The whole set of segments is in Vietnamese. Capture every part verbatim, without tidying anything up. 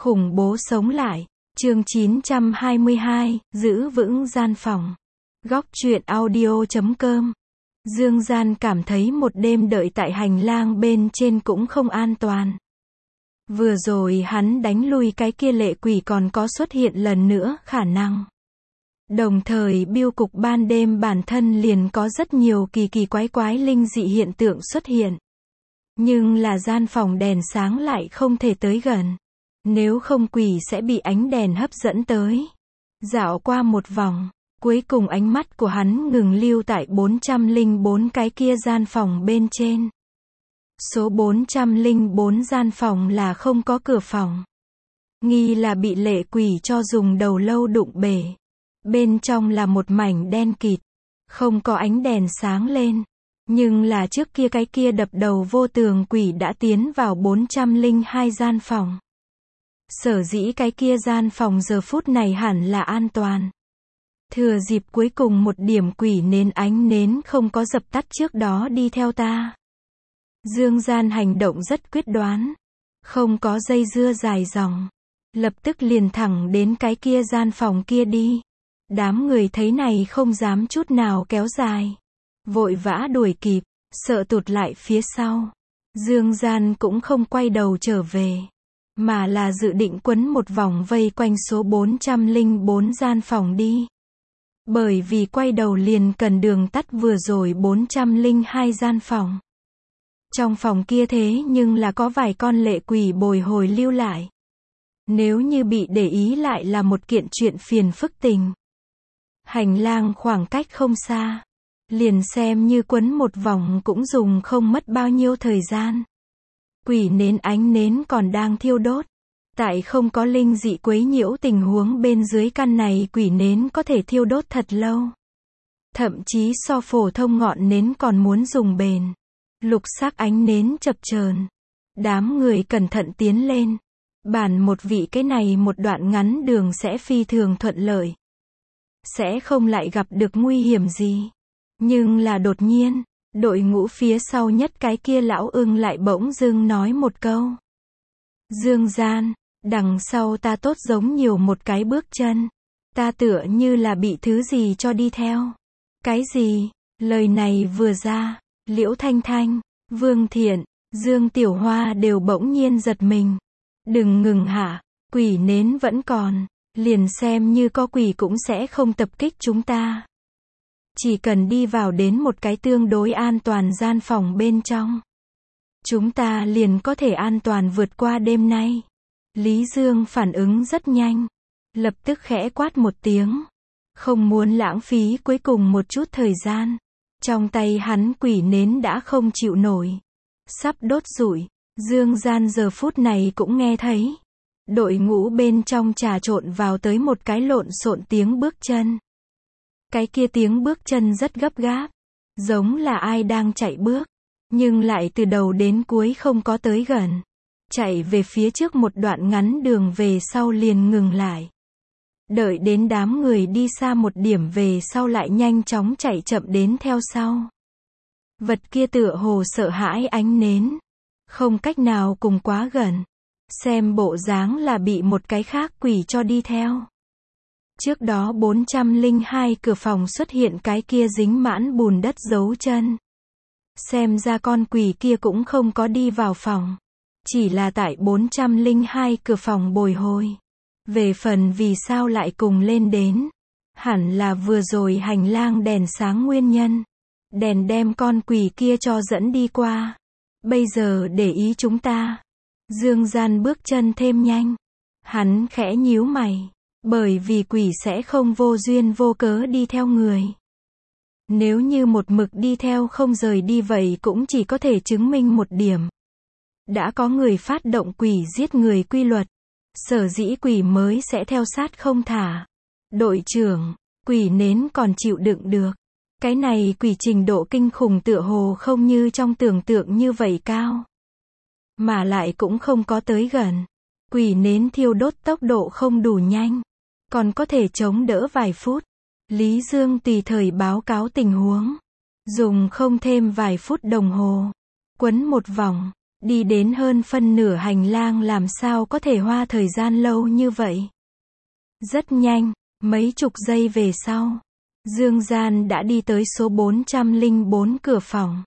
Khủng bố sống lại. Chương chín trăm hai mươi hai, giữ vững gian phòng. Góc truyện audio chấm com. Dương Gian cảm thấy một đêm đợi tại hành lang bên trên cũng không an toàn. Vừa rồi hắn đánh lui cái kia lệ quỷ còn có xuất hiện lần nữa khả năng. Đồng thời biêu cục ban đêm bản thân liền có rất nhiều kỳ kỳ quái quái linh dị hiện tượng xuất hiện. Nhưng là gian phòng đèn sáng lại không thể tới gần. Nếu không quỷ sẽ bị ánh đèn hấp dẫn tới. Dạo qua một vòng, cuối cùng ánh mắt của hắn ngừng lưu tại bốn trăm lẻ bốn cái kia gian phòng bên trên. Số bốn trăm lẻ bốn gian phòng là không có cửa phòng. Nghi là bị lệ quỷ cho dùng đầu lâu đụng bể. Bên trong là một mảnh đen kịt, không có ánh đèn sáng lên. Nhưng là trước kia cái kia đập đầu vô tường quỷ đã tiến vào bốn trăm lẻ hai gian phòng. Sở dĩ cái kia gian phòng giờ phút này hẳn là an toàn. Thừa dịp cuối cùng một điểm quỷ nến ánh nến không có dập tắt trước đó đi theo ta. Dương Gian hành động rất quyết đoán. Không có dây dưa dài dòng. Lập tức liền thẳng đến cái kia gian phòng kia đi. Đám người thấy này không dám chút nào kéo dài. Vội vã đuổi kịp, sợ tụt lại phía sau. Dương Gian cũng không quay đầu trở về. Mà là dự định quấn một vòng vây quanh số bốn trăm lẻ bốn gian phòng đi. Bởi vì quay đầu liền cần đường tắt vừa rồi bốn trăm lẻ hai gian phòng. Trong phòng kia thế nhưng là có vài con lệ quỷ bồi hồi lưu lại. Nếu như bị để ý lại là một kiện chuyện phiền phức tình. Hành lang khoảng cách không xa. Liền xem như quấn một vòng cũng dùng không mất bao nhiêu thời gian. Quỷ nến ánh nến còn đang thiêu đốt. Tại không có linh dị quấy nhiễu tình huống bên dưới căn này quỷ nến có thể thiêu đốt thật lâu. Thậm chí so phổ thông ngọn nến còn muốn dùng bền. Lục sắc ánh nến chập chờn. Đám người cẩn thận tiến lên. Bản một vị cái này một đoạn ngắn đường sẽ phi thường thuận lợi. Sẽ không lại gặp được nguy hiểm gì. Nhưng là đột nhiên, đội ngũ phía sau nhất cái kia lão ưng lại bỗng dưng nói một câu. Dương Gian, đằng sau ta tốt giống nhiều một cái bước chân. Ta tựa như là bị thứ gì cho đi theo. Cái gì? Lời này vừa ra, Liễu Thanh Thanh, Vương Thiện, Dương Tiểu Hoa đều bỗng nhiên giật mình. Đừng ngừng hả, quỷ nến vẫn còn, liền xem như có quỷ cũng sẽ không tập kích chúng ta. Chỉ cần đi vào đến một cái tương đối an toàn gian phòng bên trong. Chúng ta liền có thể an toàn vượt qua đêm nay. Lý Dương phản ứng rất nhanh. Lập tức khẽ quát một tiếng. Không muốn lãng phí cuối cùng một chút thời gian. Trong tay hắn quỷ nến đã không chịu nổi. Sắp đốt rụi. Dương Gian giờ phút này cũng nghe thấy. Đội ngũ bên trong trà trộn vào tới một cái lộn xộn tiếng bước chân. Cái kia tiếng bước chân rất gấp gáp. Giống là ai đang chạy bước. Nhưng lại từ đầu đến cuối không có tới gần. Chạy về phía trước một đoạn ngắn đường về sau liền ngừng lại. Đợi đến đám người đi xa một điểm về sau lại nhanh chóng chạy chậm đến theo sau. Vật kia tựa hồ sợ hãi ánh nến. Không cách nào cùng quá gần. Xem bộ dáng là bị một cái khác quỷ cho đi theo. Trước đó bốn trăm lẻ hai cửa phòng xuất hiện cái kia dính mãn bùn đất dấu chân. Xem ra con quỷ kia cũng không có đi vào phòng. Chỉ là tại bốn trăm lẻ hai cửa phòng bồi hồi. Về phần vì sao lại cùng lên đến. Hẳn là vừa rồi hành lang đèn sáng nguyên nhân. Đèn đem con quỷ kia cho dẫn đi qua. Bây giờ để ý chúng ta. Dương Gian bước chân thêm nhanh. Hắn khẽ nhíu mày. Bởi vì quỷ sẽ không vô duyên vô cớ đi theo người. Nếu như một mực đi theo không rời đi vậy cũng chỉ có thể chứng minh một điểm. Đã có người phát động quỷ giết người quy luật. Sở dĩ quỷ mới sẽ theo sát không thả. Đội trưởng, quỷ nến còn chịu đựng được. Cái này quỷ trình độ kinh khủng tựa hồ không như trong tưởng tượng như vậy cao. Mà lại cũng không có tới gần. Quỷ nến thiêu đốt tốc độ không đủ nhanh. Còn có thể chống đỡ vài phút. Lý Dương tùy thời báo cáo tình huống. Dùng không thêm vài phút đồng hồ. Quấn một vòng. Đi đến hơn phân nửa hành lang làm sao có thể hoa thời gian lâu như vậy. Rất nhanh, mấy chục giây về sau, Dương Gian đã đi tới số bốn trăm lẻ bốn cửa phòng.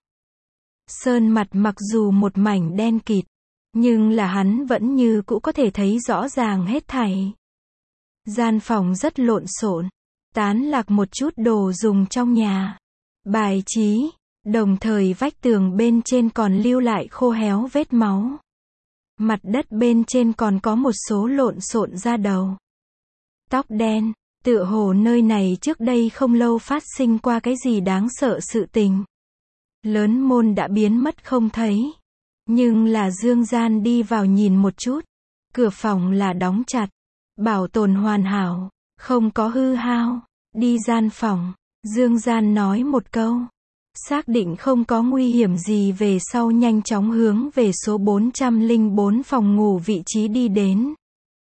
Sơn mặt mặc dù một mảnh đen kịt, nhưng là hắn vẫn như cũ có thể thấy rõ ràng hết thảy. Gian phòng rất lộn xộn, tán lạc một chút đồ dùng trong nhà, bài trí, đồng thời vách tường bên trên còn lưu lại khô héo vết máu. Mặt đất bên trên còn có một số lộn xộn da đầu. Tóc đen, tựa hồ nơi này trước đây không lâu phát sinh qua cái gì đáng sợ sự tình. Lớn môn đã biến mất không thấy. Nhưng là Dương Gian đi vào nhìn một chút. Cửa phòng là đóng chặt, bảo tồn hoàn hảo, không có hư hao. Đi gian phòng, Dương Gian nói một câu. Xác định không có nguy hiểm gì về sau nhanh chóng hướng về số bốn trăm lẻ bốn phòng ngủ vị trí đi đến.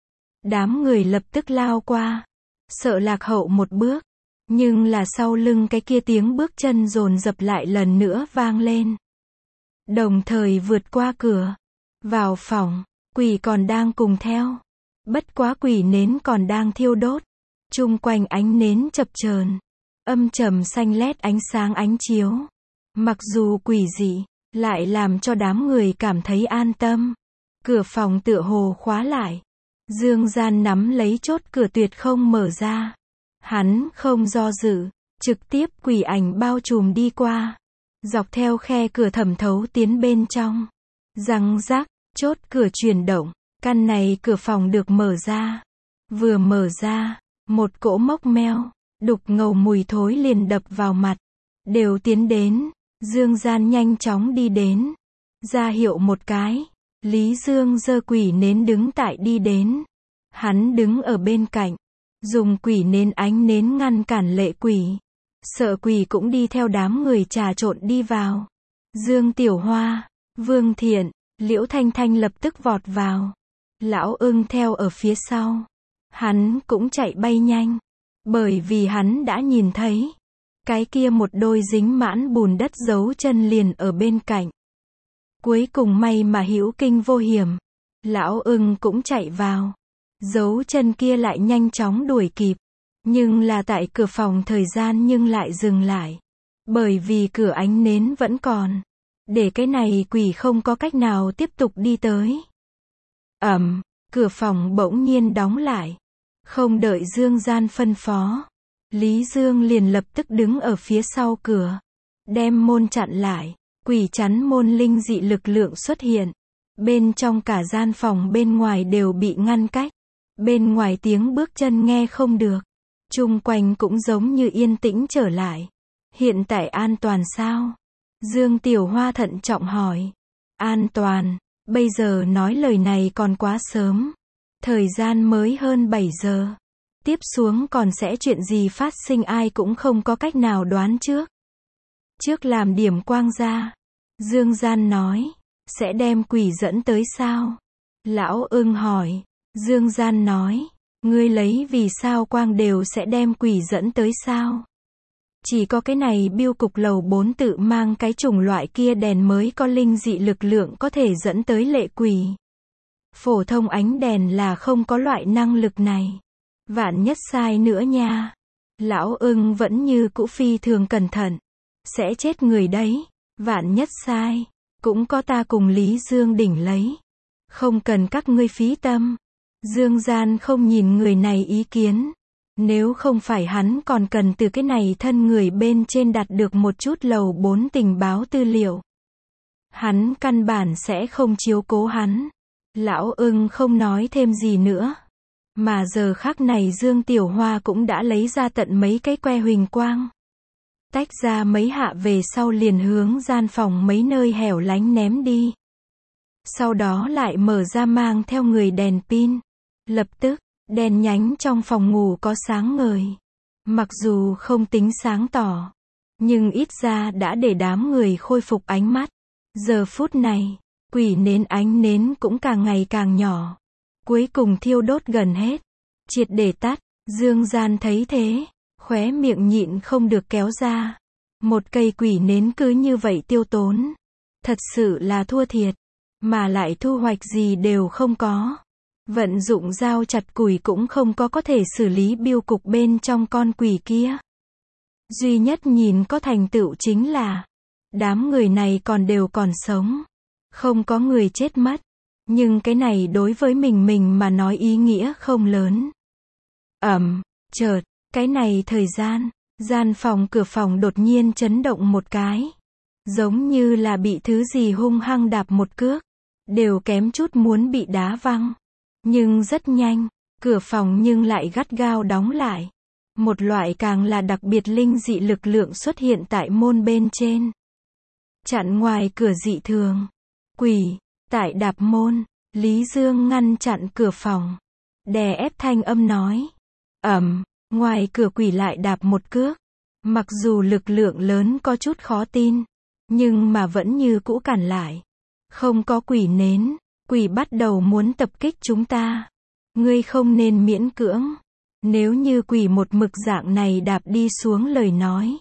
Đám người lập tức lao qua, sợ lạc hậu một bước, nhưng là sau lưng cái kia tiếng bước chân dồn dập lại lần nữa vang lên. Đồng thời vượt qua cửa, vào phòng, quỷ còn đang cùng theo. Bất quá quỷ nến còn đang thiêu đốt, chung quanh ánh nến chập chờn, âm trầm xanh lét ánh sáng ánh chiếu. Mặc dù quỷ dị, lại làm cho đám người cảm thấy an tâm. Cửa phòng tựa hồ khóa lại. Dương Gian nắm lấy chốt cửa tuyệt không mở ra. Hắn không do dự, trực tiếp quỷ ảnh bao trùm đi qua. Dọc theo khe cửa thẩm thấu tiến bên trong. Răng rắc, chốt cửa chuyển động, căn này cửa phòng được mở ra. Vừa mở ra, một cỗ mốc meo, đục ngầu mùi thối liền đập vào mặt. Đều tiến đến, Dương Gian nhanh chóng đi đến. Ra hiệu một cái. Lý Dương giơ quỷ nến đứng tại đi đến. Hắn đứng ở bên cạnh, dùng quỷ nến ánh nến ngăn cản lệ quỷ. Sợ quỷ cũng đi theo đám người trà trộn đi vào. Dương Tiểu Hoa, Vương Thiện, Liễu Thanh Thanh lập tức vọt vào. Lão Ưng theo ở phía sau. Hắn cũng chạy bay nhanh, bởi vì hắn đã nhìn thấy cái kia một đôi dính mãn bùn đất dấu chân liền ở bên cạnh. Cuối cùng may mà hữu kinh vô hiểm, Lão Ưng cũng chạy vào. Dấu chân kia lại nhanh chóng đuổi kịp, nhưng là tại cửa phòng thời gian nhưng lại dừng lại, bởi vì cửa ánh nến vẫn còn, để cái này quỷ không có cách nào tiếp tục đi tới. Ầm, cửa phòng bỗng nhiên đóng lại, không đợi Dương Gian phân phó, Lý Dương liền lập tức đứng ở phía sau cửa, đem môn chặn lại. Quỷ chắn môn linh dị lực lượng xuất hiện, bên trong cả gian phòng bên ngoài đều bị ngăn cách. Bên ngoài tiếng bước chân nghe không được, chung quanh cũng giống như yên tĩnh trở lại. Hiện tại an toàn sao? Dương Tiểu Hoa thận trọng hỏi. An toàn, bây giờ nói lời này còn quá sớm. Thời gian mới hơn bảy giờ. Tiếp xuống còn sẽ chuyện gì phát sinh ai cũng không có cách nào đoán trước. Trước làm điểm quang ra, Dương Gian nói, sẽ đem quỷ dẫn tới sao? Lão Ưng hỏi. Dương Gian nói, ngươi lấy vì sao quang đều sẽ đem quỷ dẫn tới sao? Chỉ có cái này biêu cục lầu bốn tự mang cái chủng loại kia đèn mới có linh dị lực lượng có thể dẫn tới lệ quỷ. Phổ thông ánh đèn là không có loại năng lực này. Vạn nhất sai nữa nha. Lão Ưng vẫn như cũ phi thường cẩn thận. Sẽ chết người đấy. Vạn nhất sai, cũng có ta cùng Lý Dương đỉnh lấy. Không cần các ngươi phí tâm. Dương Gian không nhìn người này ý kiến. Nếu không phải hắn còn cần từ cái này thân người bên trên đạt được một chút lầu bốn tình báo tư liệu. Hắn căn bản sẽ không chiếu cố hắn. Lão Ưng không nói thêm gì nữa. Mà giờ khắc này Dương Tiểu Hoa cũng đã lấy ra tận mấy cái que huỳnh quang. Tách ra mấy hạ về sau liền hướng gian phòng mấy nơi hẻo lánh ném đi. Sau đó lại mở ra mang theo người đèn pin. Lập tức, đèn nhánh trong phòng ngủ có sáng ngời. Mặc dù không tính sáng tỏ, nhưng ít ra đã để đám người khôi phục ánh mắt. Giờ phút này, quỷ nến ánh nến cũng càng ngày càng nhỏ. Cuối cùng thiêu đốt gần hết. Triệt để tắt, Dương Gian thấy thế, khóe miệng nhịn không được kéo ra. Một cây quỷ nến cứ như vậy tiêu tốn. Thật sự là thua thiệt. mà lại thu hoạch gì đều không có. Vận dụng dao chặt củi cũng không có có thể xử lý biêu cục bên trong con quỷ kia. Duy nhất nhìn có thành tựu chính là đám người này còn đều còn sống. Không có người chết mất. Nhưng cái này đối với mình mình mà nói ý nghĩa không lớn. Ầm, chợt, cái này thời gian, gian phòng cửa phòng đột nhiên chấn động một cái. Giống như là bị thứ gì hung hăng đạp một cước. Đều kém chút muốn bị đá văng. Nhưng rất nhanh, cửa phòng nhưng lại gắt gao đóng lại. Một loại càng là đặc biệt linh dị lực lượng xuất hiện tại môn bên trên. Chặn ngoài cửa dị thường. Quỷ, tại đạp môn, Lý Dương ngăn chặn cửa phòng. Đè ép thanh âm nói. Ầm, ngoài cửa quỷ lại đạp một cước. Mặc dù lực lượng lớn có chút khó tin, nhưng mà vẫn như cũ cản lại. Không có quỷ nến, quỷ bắt đầu muốn tập kích chúng ta. Ngươi không nên miễn cưỡng. Nếu như quỷ một mực dạng này đạp đi xuống lời nói,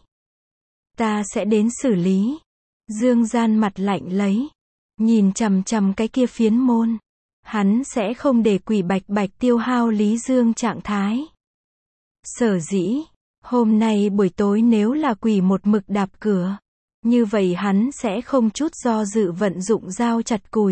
ta sẽ đến xử lý. Dương Gian mặt lạnh lấy, nhìn chằm chằm cái kia phiến môn. Hắn sẽ không để quỷ bạch bạch tiêu hao Lý Dương trạng thái. Sở dĩ, hôm nay buổi tối nếu là quỷ một mực đạp cửa, như vậy hắn sẽ không chút do dự vận dụng dao chặt củi.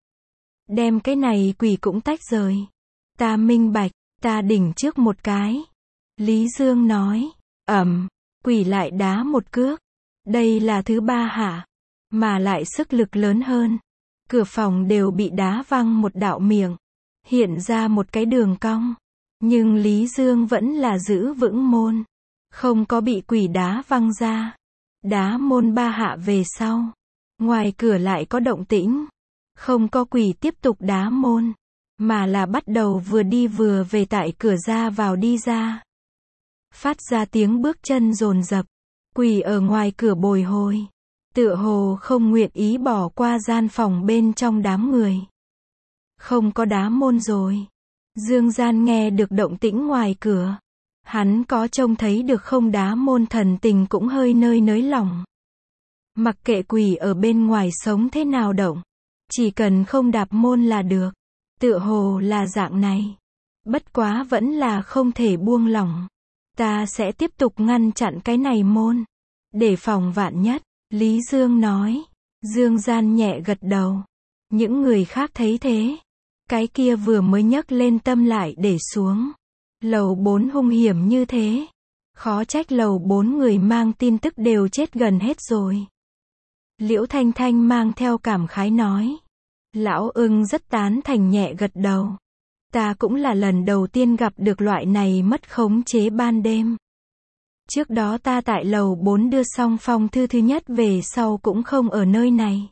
Đem cái này quỷ cũng tách rời. Ta minh bạch, ta đỉnh trước một cái. Lý Dương nói, ầm, quỷ lại đá một cước. Đây là thứ ba hả? Mà lại sức lực lớn hơn. Cửa phòng đều bị đá văng một đạo miệng. Hiện ra một cái đường cong. Nhưng Lý Dương vẫn là giữ vững môn. Không có bị quỷ đá văng ra. Đá môn ba hạ về sau. Ngoài cửa lại có động tĩnh. Không có quỷ tiếp tục đá môn. Mà là bắt đầu vừa đi vừa về tại cửa ra vào đi ra. Phát ra tiếng bước chân dồn dập. Quỷ ở ngoài cửa bồi hồi. Tựa hồ không nguyện ý bỏ qua gian phòng bên trong đám người. Không có đá môn rồi. Dương Gian nghe được động tĩnh ngoài cửa. Hắn có trông thấy được không đá môn thần tình cũng hơi nơi nới lỏng. Mặc kệ quỷ ở bên ngoài sống thế nào động. Chỉ cần không đạp môn là được. Tựa hồ là dạng này. Bất quá vẫn là không thể buông lỏng. Ta sẽ tiếp tục ngăn chặn cái này môn. Để phòng vạn nhất. Lý Dương nói. Dương Gian nhẹ gật đầu. Những người khác thấy thế. Cái kia vừa mới nhấc lên tâm lại để xuống. Lầu bốn hung hiểm như thế. Khó trách lầu bốn người mang tin tức đều chết gần hết rồi. Liễu Thanh Thanh mang theo cảm khái nói. Lão Ưng rất tán thành nhẹ gật đầu. Ta cũng là lần đầu tiên gặp được loại này mất khống chế ban đêm. Trước đó ta tại lầu bốn đưa xong phong thư thứ nhất về sau cũng không ở nơi này.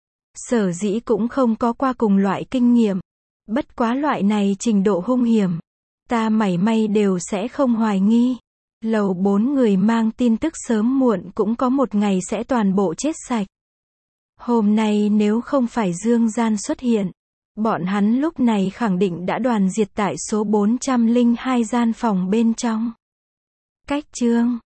Sở dĩ cũng không có qua cùng loại kinh nghiệm. Bất quá loại này trình độ hung hiểm. Ta mảy may đều sẽ không hoài nghi. Lầu bốn người mang tin tức sớm muộn cũng có một ngày sẽ toàn bộ chết sạch. Hôm nay nếu không phải Dương Gian xuất hiện, bọn hắn lúc này khẳng định đã đoàn diệt tại số bốn trăm lẻ hai gian phòng bên trong. Cách chương